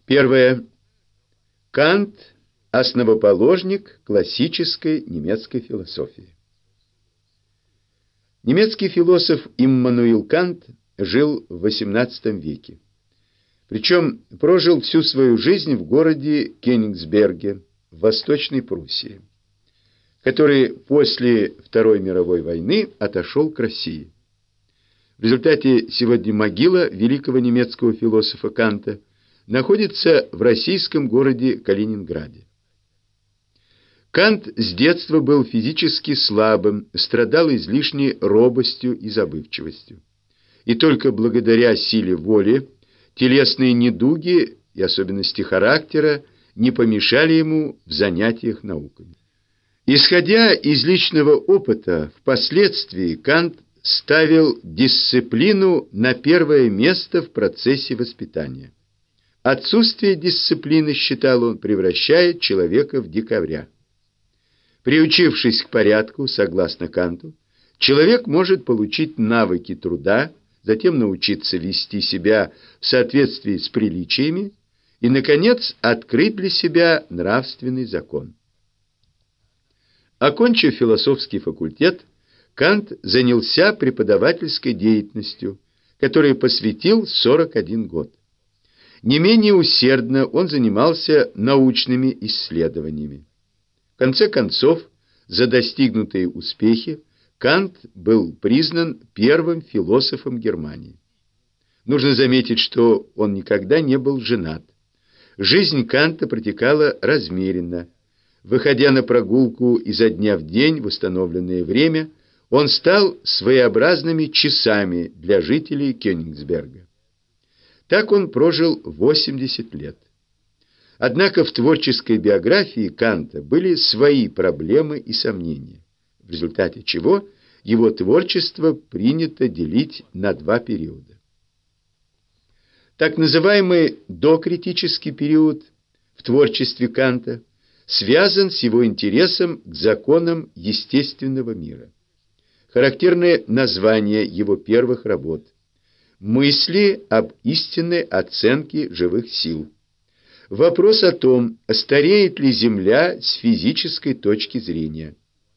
Первое. Кант – основоположник классической немецкой философии. Немецкий философ Иммануил Кант жил в XVIII веке. Причем прожил всю свою жизнь в городе Кёнигсберге в Восточной Пруссии, который после Второй мировой войны отошел к России. В результате сегодня могила великого немецкого философа Канта находится в российском городе Калининграде. Кант с детства был физически слабым, страдал излишней робостью и забывчивостью. И только благодаря силе воли телесные недуги и особенности характера не помешали ему в занятиях науками. Исходя из личного опыта, впоследствии Кант ставил дисциплину на первое место в процессе воспитания. Отсутствие дисциплины, считал он, превращает человека в дикаря. Приучившись к порядку, согласно Канту, человек может получить навыки труда, затем научиться вести себя в соответствии с приличиями и, наконец, открыть для себя нравственный закон. Окончив философский факультет, Кант занялся преподавательской деятельностью, которой посвятил 41 год. Не менее усердно он занимался научными исследованиями. В конце концов, за достигнутые успехи Кант был признан первым философом Германии. Нужно заметить, что он никогда не был женат. Жизнь Канта протекала размеренно. Выходя на прогулку изо дня в день в установленное время, он стал своеобразными часами для жителей Кёнигсберга. Так он прожил 80 лет. Однако в творческой биографии Канта были свои проблемы и сомнения, в результате чего его творчество принято делить на два периода. Так называемый докритический период в творчестве Канта связан с его интересом к законам естественного мира. Характерное название его первых работ – «Мысли об истинной оценке живых сил». Вопрос о том, стареет ли Земля с физической точки зрения.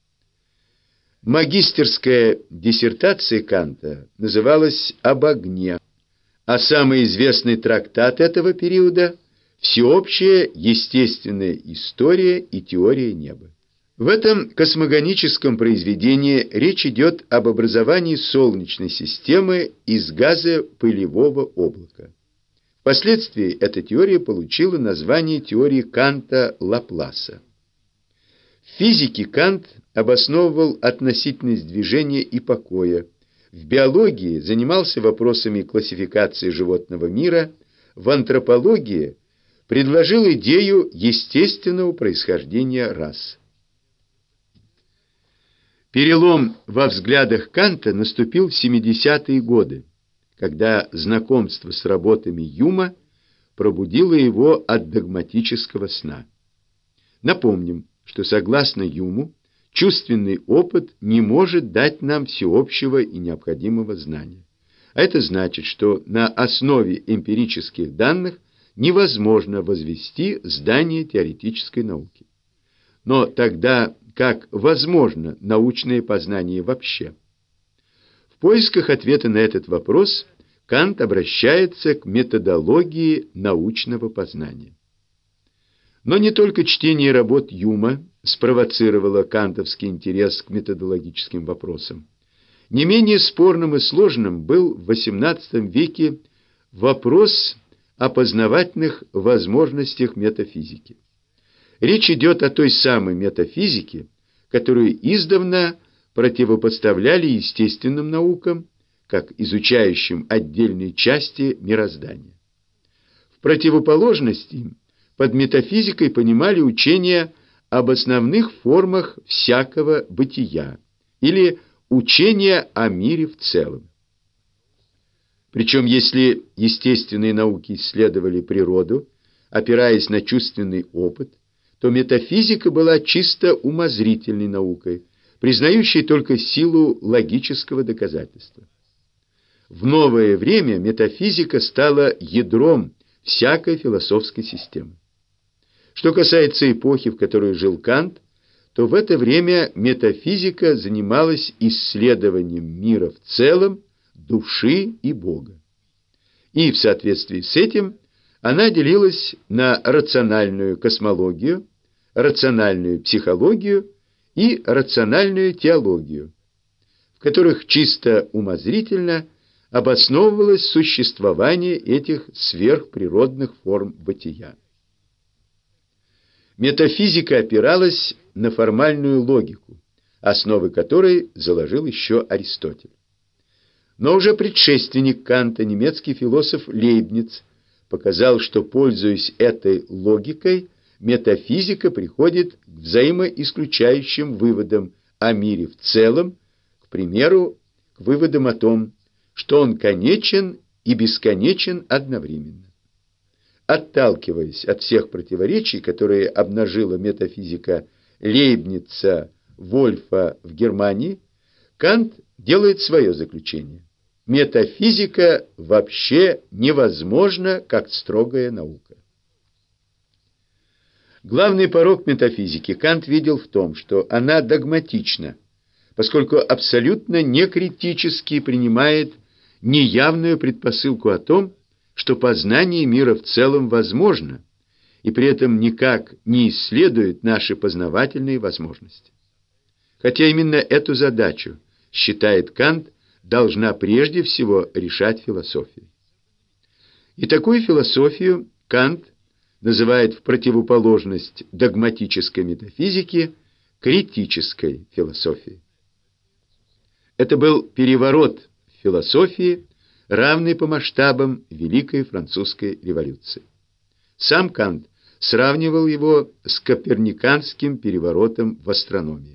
Магистерская диссертация Канта называлась «Об огне», а самый известный трактат этого периода – «Всеобщая естественная история и теория неба». В этом космогоническом произведении речь идет об образовании Солнечной системы из газа пылевого облака. Впоследствии эта теория получила название теории Канта-Лапласа. В физике Кант обосновывал относительность движения и покоя, в биологии занимался вопросами классификации животного мира, в антропологии предложил идею естественного происхождения рас. Перелом во взглядах Канта наступил в 70-е годы, когда знакомство с работами Юма пробудило его от догматического сна. Напомним, что согласно Юму, чувственный опыт не может дать нам всеобщего и необходимого знания. А это значит, что на основе эмпирических данных невозможно возвести здание теоретической науки. Но тогда как возможно научное познание вообще? В поисках ответа на этот вопрос Кант обращается к методологии научного познания. Но не только чтение работ Юма спровоцировало кантовский интерес к методологическим вопросам. Не менее спорным и сложным был в XVIII веке вопрос о познавательных возможностях метафизики. Речь идет о той самой метафизике, которую издавна противопоставляли естественным наукам, как изучающим отдельные части мироздания. В противоположность им под метафизикой понимали учения об основных формах всякого бытия или учения о мире в целом. Причем, если естественные науки исследовали природу, опираясь на чувственный опыт, то метафизика была чисто умозрительной наукой, признающей только силу логического доказательства. В новое время метафизика стала ядром всякой философской системы. Что касается эпохи, в которой жил Кант, то в это время метафизика занималась исследованием мира в целом, души и Бога. И в соответствии с этим она делилась на рациональную космологию, рациональную психологию и рациональную теологию, в которых чисто умозрительно обосновывалось существование этих сверхприродных форм бытия. Метафизика опиралась на формальную логику, основы которой заложил еще Аристотель. Но уже предшественник Канта, немецкий философ Лейбниц, показал, что, пользуясь этой логикой, метафизика приходит к взаимоисключающим выводам о мире в целом, к примеру, к выводам о том, что он конечен и бесконечен одновременно. Отталкиваясь от всех противоречий, которые обнажила метафизика Лейбница, Вольфа в Германии, Кант делает свое заключение. Метафизика вообще невозможна, как строгая наука. Главный порок метафизики Кант видел в том, что она догматична, поскольку абсолютно некритически принимает неявную предпосылку о том, что познание мира в целом возможно, и при этом никак не исследует наши познавательные возможности. Хотя именно эту задачу, считает Кант, должна прежде всего решать философия. И такую философию Кант называет в противоположность догматической метафизике критической философией. Это был переворот в философии, равный по масштабам Великой Французской революции. Сам Кант сравнивал его с коперниканским переворотом в астрономии.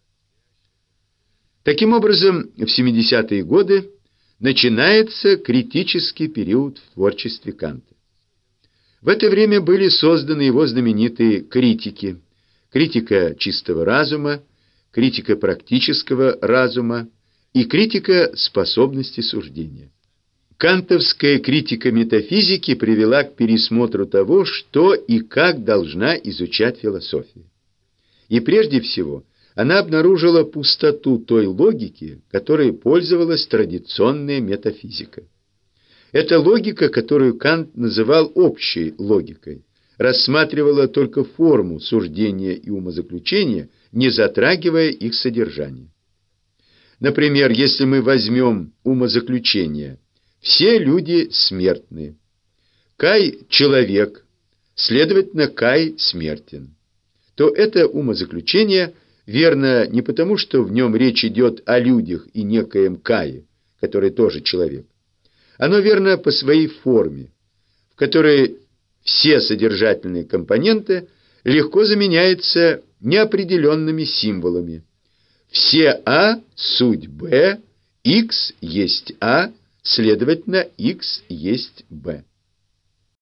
Таким образом, в 70-е годы начинается критический период в творчестве Канта. В это время были созданы его знаменитые критики: критика чистого разума, критика практического разума и критика способности суждения. Кантовская критика метафизики привела к пересмотру того, что и как должна изучать философия. И прежде всего, она обнаружила пустоту той логики, которой пользовалась традиционная метафизика. Эта логика, которую Кант называл общей логикой, рассматривала только форму суждения и умозаключения, не затрагивая их содержание. Например, если мы возьмем умозаключение: все люди смертны. Кай – человек, следовательно, Кай смертен. То это умозаключение верно не потому, что в нем речь идет о людях и некоем Кае, который тоже человек. Оно верно по своей форме, в которой все содержательные компоненты легко заменяются неопределенными символами. Все А – суть Б, Х есть А, следовательно, Х есть Б.